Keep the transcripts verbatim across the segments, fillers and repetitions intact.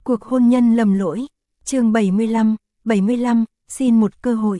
Cuộc hôn nhân lầm lỗi, chương bảy mươi lăm, bảy mươi lăm, xin một cơ hội.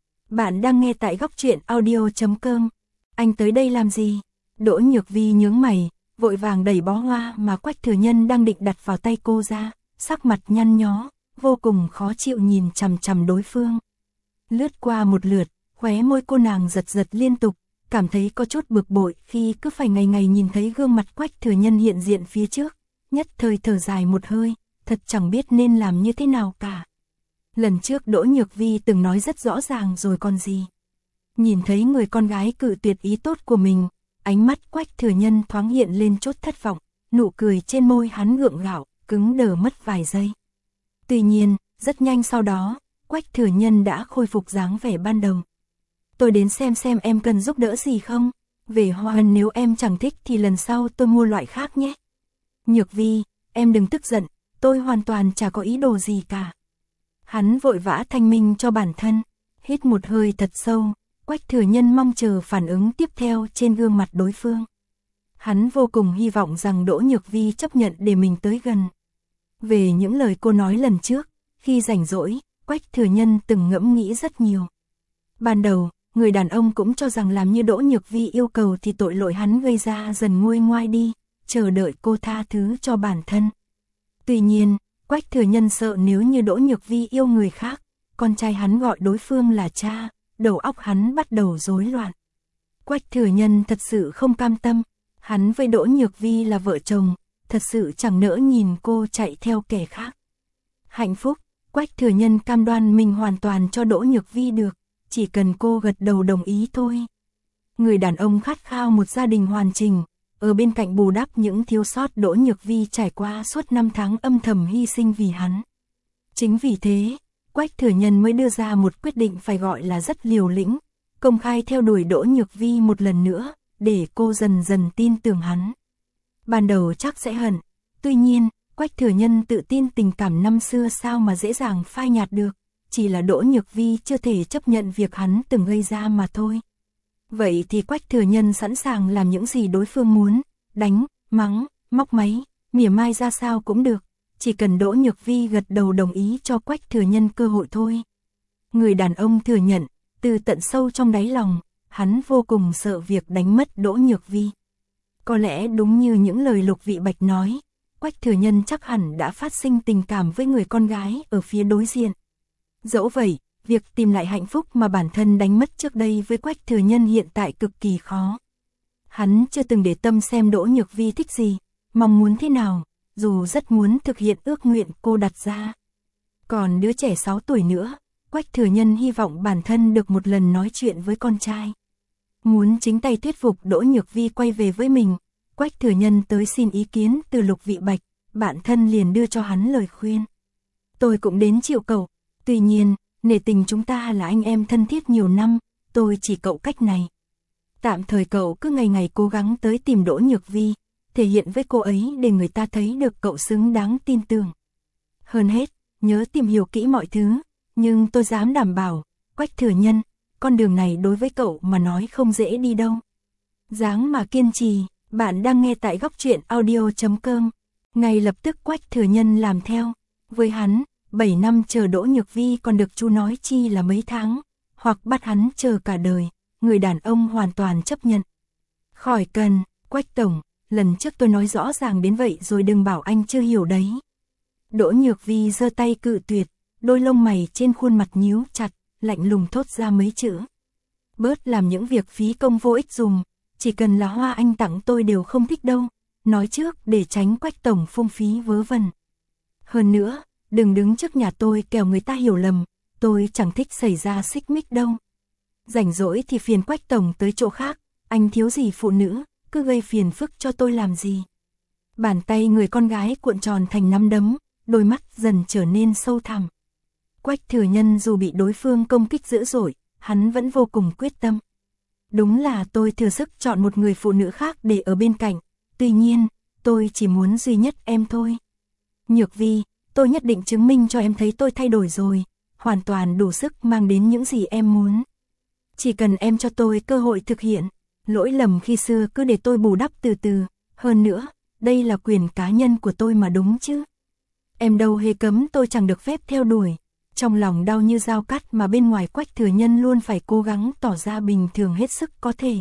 Bạn đang nghe tại góc truyện audio chấm com. Anh tới đây làm gì? Đỗ Nhược Vi nhướng mày, vội vàng đẩy bó hoa mà Quách Thừa Nhân đang định đặt vào tay cô ra, sắc mặt nhăn nhó, vô cùng khó chịu nhìn chằm chằm đối phương. Lướt qua một lượt, khóe môi cô nàng giật giật liên tục, cảm thấy có chút bực bội khi cứ phải ngày ngày nhìn thấy gương mặt Quách Thừa Nhân hiện diện phía trước, nhất thời thở dài một hơi, thật chẳng biết nên làm như thế nào cả. Lần trước Đỗ Nhược Vi từng nói rất rõ ràng rồi còn gì. Nhìn thấy người con gái cự tuyệt ý tốt của mình, ánh mắt Quách Thừa Nhân thoáng hiện lên chút thất vọng, nụ cười trên môi hắn gượng gạo, cứng đờ mất vài giây. Tuy nhiên, rất nhanh sau đó, Quách Thừa Nhân đã khôi phục dáng vẻ ban đầu. Tôi đến xem xem em cần giúp đỡ gì không? Về hoa nếu em chẳng thích thì lần sau tôi mua loại khác nhé. Nhược Vi, em đừng tức giận, tôi hoàn toàn chả có ý đồ gì cả. Hắn vội vã thanh minh cho bản thân, hít một hơi thật sâu, Quách Thừa Nhân mong chờ phản ứng tiếp theo trên gương mặt đối phương. Hắn vô cùng hy vọng rằng Đỗ Nhược Vi chấp nhận để mình tới gần. Về những lời cô nói lần trước, khi rảnh rỗi, Quách Thừa Nhân từng ngẫm nghĩ rất nhiều. Ban đầu, người đàn ông cũng cho rằng làm như Đỗ Nhược Vi yêu cầu thì tội lỗi hắn gây ra dần nguôi ngoai đi, chờ đợi cô tha thứ cho bản thân. Tuy nhiên, Quách Thừa Nhân sợ nếu như Đỗ Nhược Vi yêu người khác, con trai hắn gọi đối phương là cha, đầu óc hắn bắt đầu rối loạn. Quách Thừa Nhân thật sự không cam tâm, hắn với Đỗ Nhược Vi là vợ chồng, thật sự chẳng nỡ nhìn cô chạy theo kẻ khác. Hạnh phúc, Quách Thừa Nhân cam đoan mình hoàn toàn cho Đỗ Nhược Vi được, chỉ cần cô gật đầu đồng ý thôi. Người đàn ông khát khao một gia đình hoàn chỉnh, ở bên cạnh bù đắp những thiếu sót Đỗ Nhược Vi trải qua suốt năm tháng âm thầm hy sinh vì hắn. Chính vì thế, Quách Thừa Nhân mới đưa ra một quyết định phải gọi là rất liều lĩnh, công khai theo đuổi Đỗ Nhược Vi một lần nữa, để cô dần dần tin tưởng hắn. Ban đầu chắc sẽ hận, tuy nhiên, Quách Thừa Nhân tự tin tình cảm năm xưa sao mà dễ dàng phai nhạt được, chỉ là Đỗ Nhược Vi chưa thể chấp nhận việc hắn từng gây ra mà thôi. Vậy thì Quách Thừa Nhân sẵn sàng làm những gì đối phương muốn, đánh, mắng, móc máy, mỉa mai ra sao cũng được, chỉ cần Đỗ Nhược Vi gật đầu đồng ý cho Quách Thừa Nhân cơ hội thôi. Người đàn ông thừa nhận, từ tận sâu trong đáy lòng, hắn vô cùng sợ việc đánh mất Đỗ Nhược Vi. Có lẽ đúng như những lời Lục Vị Bạch nói, Quách Thừa Nhân chắc hẳn đã phát sinh tình cảm với người con gái ở phía đối diện. Dẫu vậy, việc tìm lại hạnh phúc mà bản thân đánh mất trước đây với Quách Thừa Nhân hiện tại cực kỳ khó. Hắn chưa từng để tâm xem Đỗ Nhược Vi thích gì, mong muốn thế nào, dù rất muốn thực hiện ước nguyện cô đặt ra. Còn đứa trẻ sáu tuổi nữa, Quách Thừa Nhân hy vọng bản thân được một lần nói chuyện với con trai. Muốn chính tay thuyết phục Đỗ Nhược Vi quay về với mình, Quách Thừa Nhân tới xin ý kiến từ Lục Vị Bạch, bản thân liền đưa cho hắn lời khuyên. Tôi cũng đến chịu cậu, tuy nhiên, nể tình chúng ta là anh em thân thiết nhiều năm, tôi chỉ cậu cách này. Tạm thời cậu cứ ngày ngày cố gắng tới tìm Đỗ Nhược Vi, thể hiện với cô ấy để người ta thấy được cậu xứng đáng tin tưởng. Hơn hết, nhớ tìm hiểu kỹ mọi thứ, nhưng tôi dám đảm bảo, Quách Thừa Nhân, con đường này đối với cậu mà nói không dễ đi đâu. Dáng mà kiên trì, bạn đang nghe tại góc truyện audio chấm com. Ngay lập tức Quách Thừa Nhân làm theo, với hắn, bảy năm chờ Đỗ Nhược Vi còn được chú nói chi là mấy tháng, hoặc bắt hắn chờ cả đời, người đàn ông hoàn toàn chấp nhận. Khỏi cần, Quách Tổng, lần trước tôi nói rõ ràng đến vậy rồi đừng bảo anh chưa hiểu đấy. Đỗ Nhược Vi giơ tay cự tuyệt, đôi lông mày trên khuôn mặt nhíu chặt, lạnh lùng thốt ra mấy chữ. Bớt làm những việc phí công vô ích dùng, chỉ cần là hoa anh tặng tôi đều không thích đâu, nói trước để tránh Quách Tổng phung phí vớ vẩn. Hơn nữa, đừng đứng trước nhà tôi kẻo người ta hiểu lầm, tôi chẳng thích xảy ra xích mích đâu. Rảnh rỗi thì phiền Quách Tổng tới chỗ khác, anh thiếu gì phụ nữ, cứ gây phiền phức cho tôi làm gì. Bàn tay người con gái cuộn tròn thành nắm đấm, đôi mắt dần trở nên sâu thẳm. Quách Thừa Nhân dù bị đối phương công kích dữ dội, hắn vẫn vô cùng quyết tâm. Đúng là tôi thừa sức chọn một người phụ nữ khác để ở bên cạnh, tuy nhiên, tôi chỉ muốn duy nhất em thôi. Nhược Vi, tôi nhất định chứng minh cho em thấy tôi thay đổi rồi, hoàn toàn đủ sức mang đến những gì em muốn. Chỉ cần em cho tôi cơ hội thực hiện, lỗi lầm khi xưa cứ để tôi bù đắp từ từ, hơn nữa, đây là quyền cá nhân của tôi mà đúng chứ. Em đâu hề cấm tôi chẳng được phép theo đuổi. Trong lòng đau như dao cắt mà bên ngoài Quách Thừa Nhân luôn phải cố gắng tỏ ra bình thường hết sức có thể.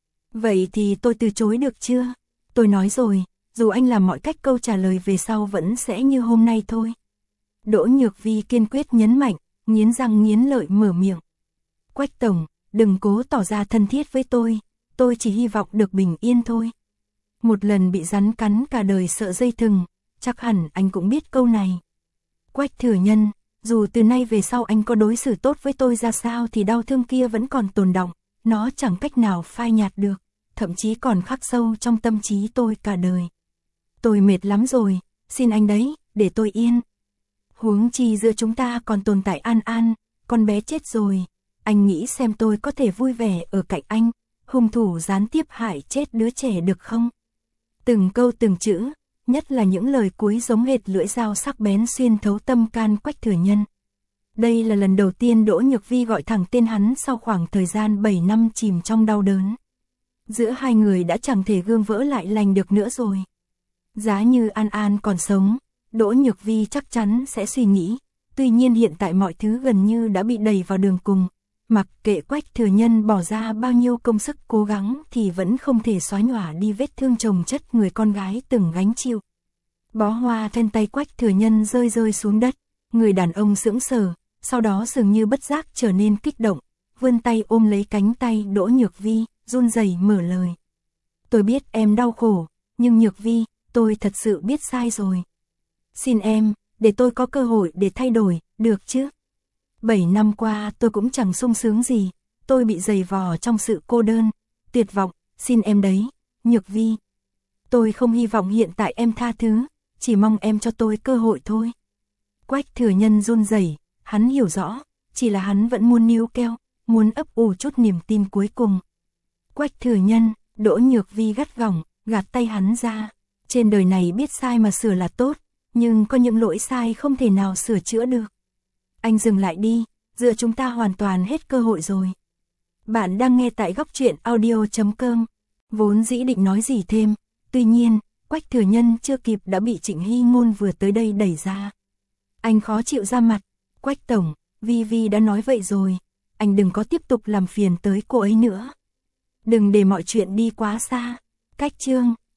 Vậy thì tôi từ chối được chưa? Tôi nói rồi, dù anh làm mọi cách câu trả lời về sau vẫn sẽ như hôm nay thôi. Đỗ Nhược Vi kiên quyết nhấn mạnh, nghiến răng nghiến lợi mở miệng. Quách tổng, đừng cố tỏ ra thân thiết với tôi, tôi chỉ hy vọng được bình yên thôi. Một lần bị rắn cắn cả đời sợ dây thừng, chắc hẳn anh cũng biết câu này. Quách Thừa Nhân, dù từ nay về sau anh có đối xử tốt với tôi ra sao thì đau thương kia vẫn còn tồn đọng, nó chẳng cách nào phai nhạt được, thậm chí còn khắc sâu trong tâm trí tôi cả đời. Tôi mệt lắm rồi, xin anh đấy, để tôi yên. Huống chi giữa chúng ta còn tồn tại An An, con bé chết rồi, anh nghĩ xem tôi có thể vui vẻ ở cạnh anh, hung thủ gián tiếp hại chết đứa trẻ được không? Từng câu từng chữ, nhất là những lời cuối giống hệt lưỡi dao sắc bén xuyên thấu tâm can Quách Thừa Nhân. Đây là lần đầu tiên Đỗ Nhược Vi gọi thẳng tên hắn sau khoảng thời gian bảy năm chìm trong đau đớn. Giữa hai người đã chẳng thể gương vỡ lại lành được nữa rồi. Giá như An An còn sống, Đỗ Nhược Vi chắc chắn sẽ suy nghĩ, tuy nhiên hiện tại mọi thứ gần như đã bị đẩy vào đường cùng, mặc kệ Quách Thừa Nhân bỏ ra bao nhiêu công sức cố gắng thì vẫn không thể xóa nhòa đi vết thương chồng chất người con gái từng gánh chịu. Bó hoa trên tay Quách Thừa Nhân rơi rơi xuống đất, người đàn ông sững sờ, sau đó dường như bất giác trở nên kích động, vươn tay ôm lấy cánh tay Đỗ Nhược Vi, run rẩy mở lời. Tôi biết em đau khổ, nhưng Nhược Vi, tôi thật sự biết sai rồi. Xin em, để tôi có cơ hội để thay đổi, được chứ? Bảy năm qua tôi cũng chẳng sung sướng gì, tôi bị dày vò trong sự cô đơn, tuyệt vọng, xin em đấy, Nhược Vi. Tôi không hy vọng hiện tại em tha thứ, chỉ mong em cho tôi cơ hội thôi. Quách Thừa Nhân run rẩy, hắn hiểu rõ, chỉ là hắn vẫn muốn níu keo, muốn ấp ủ chút niềm tin cuối cùng. Quách Thừa Nhân, Đỗ Nhược Vi gắt gỏng, gạt tay hắn ra. Trên đời này biết sai mà sửa là tốt, nhưng có những lỗi sai không thể nào sửa chữa được. Anh dừng lại đi, giữa chúng ta hoàn toàn hết cơ hội rồi. Bạn đang nghe tại góc truyện audio chấm com. Vốn dĩ định nói gì thêm, tuy nhiên, Quách Thừa Nhân chưa kịp đã bị Trịnh Hy Ngôn vừa tới đây đẩy ra. Anh khó chịu ra mặt, Quách tổng, Vi Vi đã nói vậy rồi, anh đừng có tiếp tục làm phiền tới cô ấy nữa. Đừng để mọi chuyện đi quá xa. Cách chương